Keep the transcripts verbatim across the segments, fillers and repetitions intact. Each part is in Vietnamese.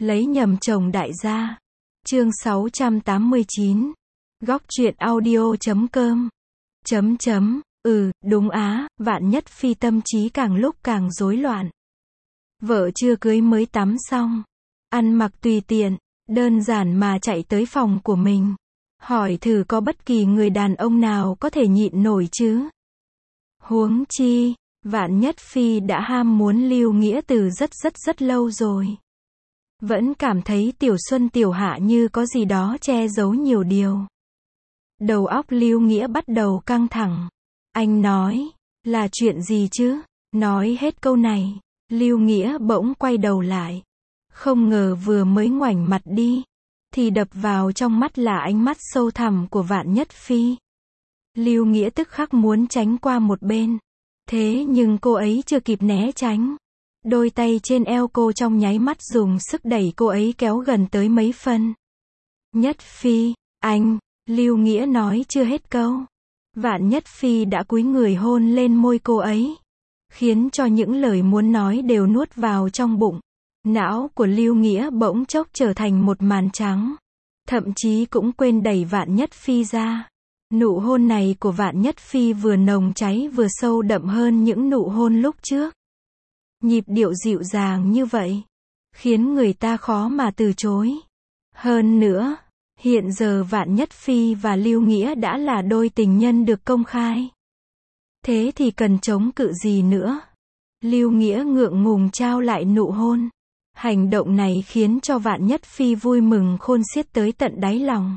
Lấy nhầm chồng đại gia. Chương sáu trăm tám mươi chín. Góc truyện audio chấm com. Chấm chấm, ừ, đúng á, Vạn Nhất Phi tâm trí càng lúc càng rối loạn. Vợ chưa cưới mới tắm xong, ăn mặc tùy tiện, đơn giản mà chạy tới phòng của mình. Hỏi thử có bất kỳ người đàn ông nào có thể nhịn nổi chứ? Huống chi, Vạn Nhất Phi đã ham muốn Lưu Nghĩa từ rất rất rất lâu rồi. Vẫn cảm thấy Tiểu Xuân Tiểu Hạ như có gì đó che giấu nhiều điều. Đầu óc Lưu Nghĩa bắt đầu căng thẳng. Anh nói, là chuyện gì chứ? Nói hết câu này, Lưu Nghĩa bỗng quay đầu lại. Không ngờ vừa mới ngoảnh mặt đi, thì đập vào trong mắt là ánh mắt sâu thẳm của Vạn Nhất Phi. Lưu Nghĩa tức khắc muốn tránh qua một bên. Thế nhưng cô ấy chưa kịp né tránh. Đôi tay trên eo cô trong nháy mắt dùng sức đẩy cô ấy kéo gần tới mấy phân. Nhất Phi, anh, Lưu Nghĩa nói chưa hết câu. Vạn Nhất Phi đã cúi người hôn lên môi cô ấy, khiến cho những lời muốn nói đều nuốt vào trong bụng. Não của Lưu Nghĩa bỗng chốc trở thành một màn trắng. Thậm chí cũng quên đẩy Vạn Nhất Phi ra. Nụ hôn này của Vạn Nhất Phi vừa nồng cháy vừa sâu đậm hơn những nụ hôn lúc trước. Nhịp điệu dịu dàng như vậy, khiến người ta khó mà từ chối. Hơn nữa, hiện giờ Vạn Nhất Phi và Lưu Nghĩa đã là đôi tình nhân được công khai. Thế thì cần chống cự gì nữa? Lưu Nghĩa ngượng ngùng trao lại nụ hôn. Hành động này khiến cho Vạn Nhất Phi vui mừng khôn xiết tới tận đáy lòng.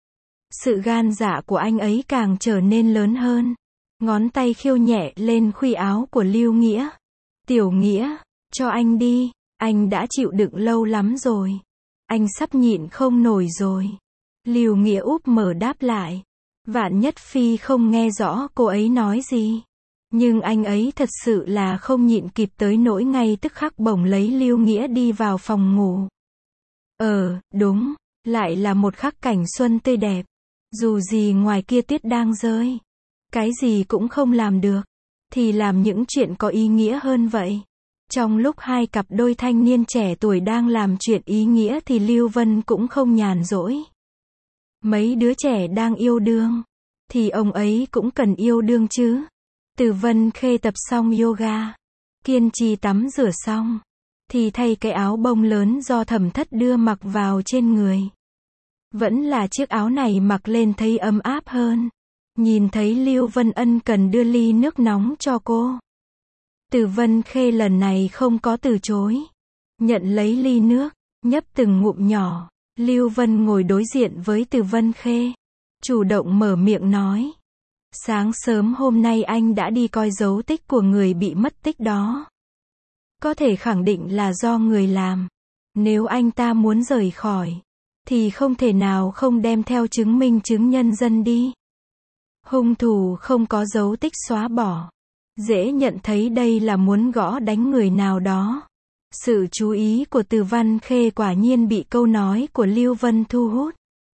Sự gan dạ của anh ấy càng trở nên lớn hơn. Ngón tay khiêu nhẹ lên khuy áo của Lưu Nghĩa. Tiểu Nghĩa, cho anh đi, anh đã chịu đựng lâu lắm rồi. Anh sắp nhịn không nổi rồi. Lưu Nghĩa úp mở đáp lại. Vạn Nhất Phi không nghe rõ cô ấy nói gì. Nhưng anh ấy thật sự là không nhịn kịp tới nỗi ngay tức khắc bổng lấy Lưu Nghĩa đi vào phòng ngủ. Ờ, đúng, lại là một khắc cảnh xuân tươi đẹp. Dù gì ngoài kia tuyết đang rơi, cái gì cũng không làm được, thì làm những chuyện có ý nghĩa hơn vậy. Trong lúc hai cặp đôi thanh niên trẻ tuổi đang làm chuyện ý nghĩa thì Lưu Vân cũng không nhàn rỗi. Mấy đứa trẻ đang yêu đương, thì ông ấy cũng cần yêu đương chứ. Từ Vân Khê tập xong yoga, kiên trì tắm rửa xong, thì thay cái áo bông lớn do Thẩm Thất đưa mặc vào trên người. Vẫn là chiếc áo này mặc lên thấy ấm áp hơn. Nhìn thấy Lưu Vân ân cần đưa ly nước nóng cho cô, Từ Vân Khê lần này không có từ chối. Nhận lấy ly nước, nhấp từng ngụm nhỏ. Lưu Vân ngồi đối diện với Từ Vân Khê, chủ động mở miệng nói. Sáng sớm hôm nay anh đã đi coi dấu tích của người bị mất tích đó. Có thể khẳng định là do người làm. Nếu anh ta muốn rời khỏi, thì không thể nào không đem theo chứng minh chứng nhân dân đi. Hung thủ không có dấu tích xóa bỏ. Dễ nhận thấy đây là muốn gõ đánh người nào đó. Sự chú ý của Từ Văn Khê quả nhiên bị câu nói của Lưu Vân thu hút.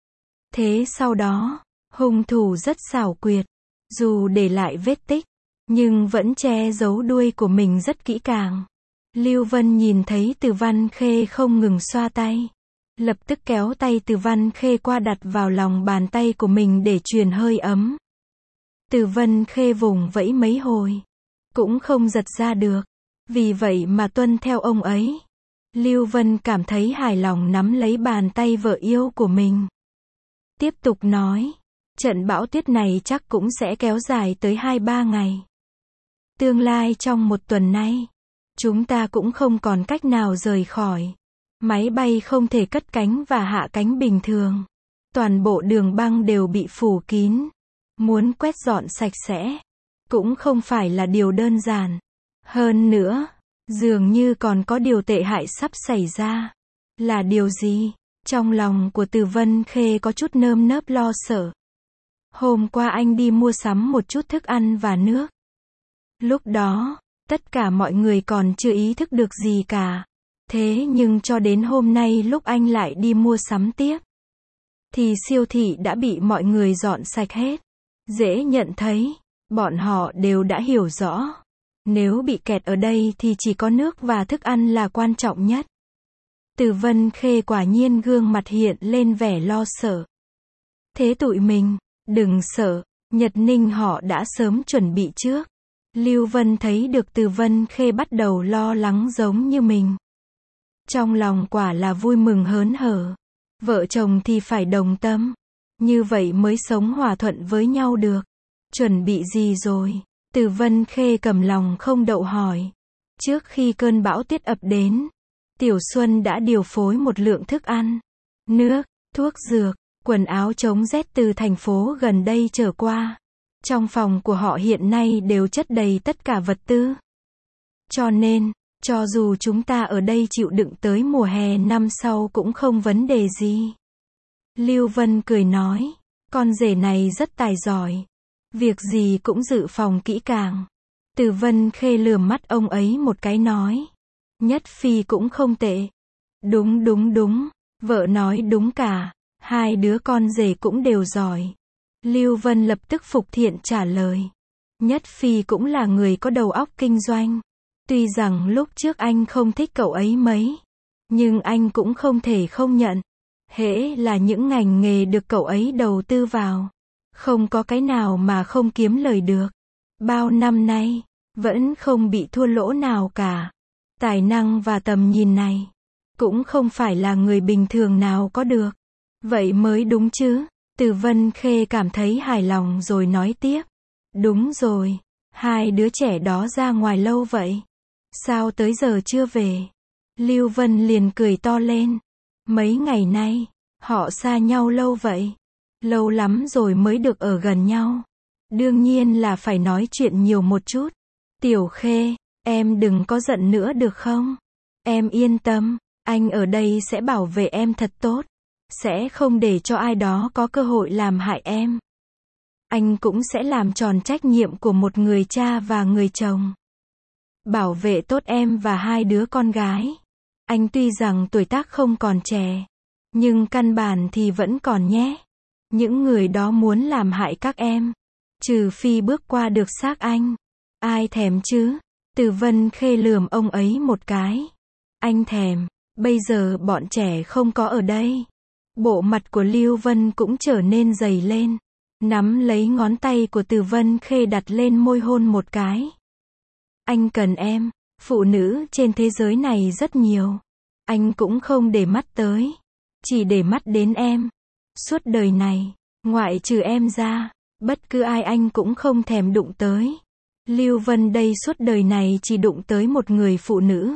Thế sau đó, hung thủ rất xảo quyệt. Dù để lại vết tích, nhưng vẫn che giấu đuôi của mình rất kỹ càng. Lưu Vân nhìn thấy Từ Văn Khê không ngừng xoa tay, lập tức kéo tay Từ Văn Khê qua đặt vào lòng bàn tay của mình để truyền hơi ấm. Từ Vân Khê vùng vẫy mấy hồi, cũng không giật ra được. Vì vậy mà tuân theo ông ấy. Lưu Vân cảm thấy hài lòng nắm lấy bàn tay vợ yêu của mình. Tiếp tục nói, trận bão tuyết này chắc cũng sẽ kéo dài tới hai ba ngày. Tương lai trong một tuần nay, chúng ta cũng không còn cách nào rời khỏi. Máy bay không thể cất cánh và hạ cánh bình thường. Toàn bộ đường băng đều bị phủ kín. Muốn quét dọn sạch sẽ, cũng không phải là điều đơn giản. Hơn nữa, dường như còn có điều tệ hại sắp xảy ra. Là điều gì? Trong lòng của Từ Vân Khê có chút nơm nớp lo sợ. Hôm qua anh đi mua sắm một chút thức ăn và nước. Lúc đó, tất cả mọi người còn chưa ý thức được gì cả. Thế nhưng cho đến hôm nay lúc anh lại đi mua sắm tiếp, thì siêu thị đã bị mọi người dọn sạch hết. Dễ nhận thấy, bọn họ đều đã hiểu rõ. Nếu bị kẹt ở đây thì chỉ có nước và thức ăn là quan trọng nhất. Từ Vân Khê quả nhiên gương mặt hiện lên vẻ lo sợ. Thế tụi mình, đừng sợ, Nhật Ninh họ đã sớm chuẩn bị trước. Lưu Vân thấy được Từ Vân Khê bắt đầu lo lắng giống như mình. Trong lòng quả là vui mừng hớn hở. Vợ chồng thì phải đồng tâm. Như vậy mới sống hòa thuận với nhau được. Chuẩn bị gì rồi? Từ Vân Khê cầm lòng không đậu hỏi. Trước khi cơn bão tuyết ập đến, Tiểu Xuân đã điều phối một lượng thức ăn, nước, thuốc dược, quần áo chống rét từ thành phố gần đây trở qua. Trong phòng của họ hiện nay đều chất đầy tất cả vật tư. Cho nên, cho dù chúng ta ở đây chịu đựng tới mùa hè năm sau cũng không vấn đề gì. Lưu Vân cười nói, con rể này rất tài giỏi. Việc gì cũng dự phòng kỹ càng. Từ Vân Khê lườm mắt ông ấy một cái nói. Nhất Phi cũng không tệ. Đúng đúng đúng, vợ nói đúng cả. Hai đứa con rể cũng đều giỏi. Lưu Vân lập tức phục thiện trả lời. Nhất Phi cũng là người có đầu óc kinh doanh. Tuy rằng lúc trước anh không thích cậu ấy mấy, nhưng anh cũng không thể không nhận. Hễ là những ngành nghề được cậu ấy đầu tư vào, không có cái nào mà không kiếm lời được. Bao năm nay, vẫn không bị thua lỗ nào cả. Tài năng và tầm nhìn này, cũng không phải là người bình thường nào có được. Vậy mới đúng chứ. Từ Vân Khê cảm thấy hài lòng rồi nói tiếp. Đúng rồi, hai đứa trẻ đó ra ngoài lâu vậy. Sao tới giờ chưa về? Lưu Vân liền cười to lên. Mấy ngày nay, họ xa nhau lâu vậy. Lâu lắm rồi mới được ở gần nhau. Đương nhiên là phải nói chuyện nhiều một chút. Tiểu Khê, em đừng có giận nữa được không? Em yên tâm, anh ở đây sẽ bảo vệ em thật tốt. Sẽ không để cho ai đó có cơ hội làm hại em. Anh cũng sẽ làm tròn trách nhiệm của một người cha và người chồng. Bảo vệ tốt em và hai đứa con gái. Anh tuy rằng tuổi tác không còn trẻ, nhưng căn bản thì vẫn còn nhé. Những người đó muốn làm hại các em, trừ phi bước qua được xác anh. Ai thèm chứ? Từ Vân Khê lườm ông ấy một cái. Anh thèm, bây giờ bọn trẻ không có ở đây. Bộ mặt của Lưu Vân cũng trở nên dày lên. Nắm lấy ngón tay của Từ Vân Khê đặt lên môi hôn một cái. Anh cần em, phụ nữ trên thế giới này rất nhiều. Anh cũng không để mắt tới. Chỉ để mắt đến em. Suốt đời này, ngoại trừ em ra, bất cứ ai anh cũng không thèm đụng tới. Lưu Vân đây suốt đời này chỉ đụng tới một người phụ nữ.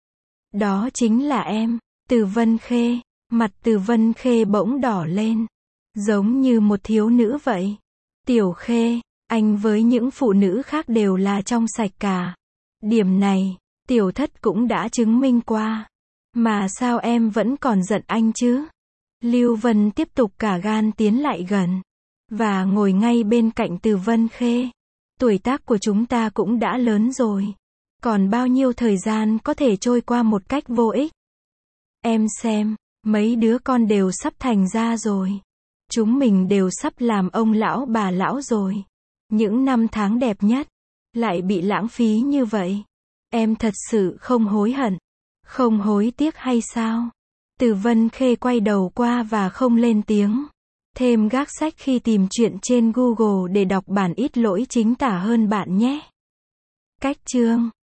Đó chính là em, Từ Vân Khê. Mặt Từ Vân Khê bỗng đỏ lên. Giống như một thiếu nữ vậy. Tiểu Khê, anh với những phụ nữ khác đều là trong sạch cả. Điểm này, tiểu thất cũng đã chứng minh qua. Mà sao em vẫn còn giận anh chứ? Lưu Vân tiếp tục cả gan tiến lại gần. Và ngồi ngay bên cạnh Từ Vân Khê. Tuổi tác của chúng ta cũng đã lớn rồi. Còn bao nhiêu thời gian có thể trôi qua một cách vô ích? Em xem, mấy đứa con đều sắp thành ra rồi. Chúng mình đều sắp làm ông lão bà lão rồi. Những năm tháng đẹp nhất, lại bị lãng phí như vậy. Em thật sự không hối hận, không hối tiếc hay sao? Từ Vân Khê quay đầu qua và không lên tiếng. Thêm gác sách khi tìm chuyện trên Google để đọc bản ít lỗi chính tả hơn bạn nhé. Cách chương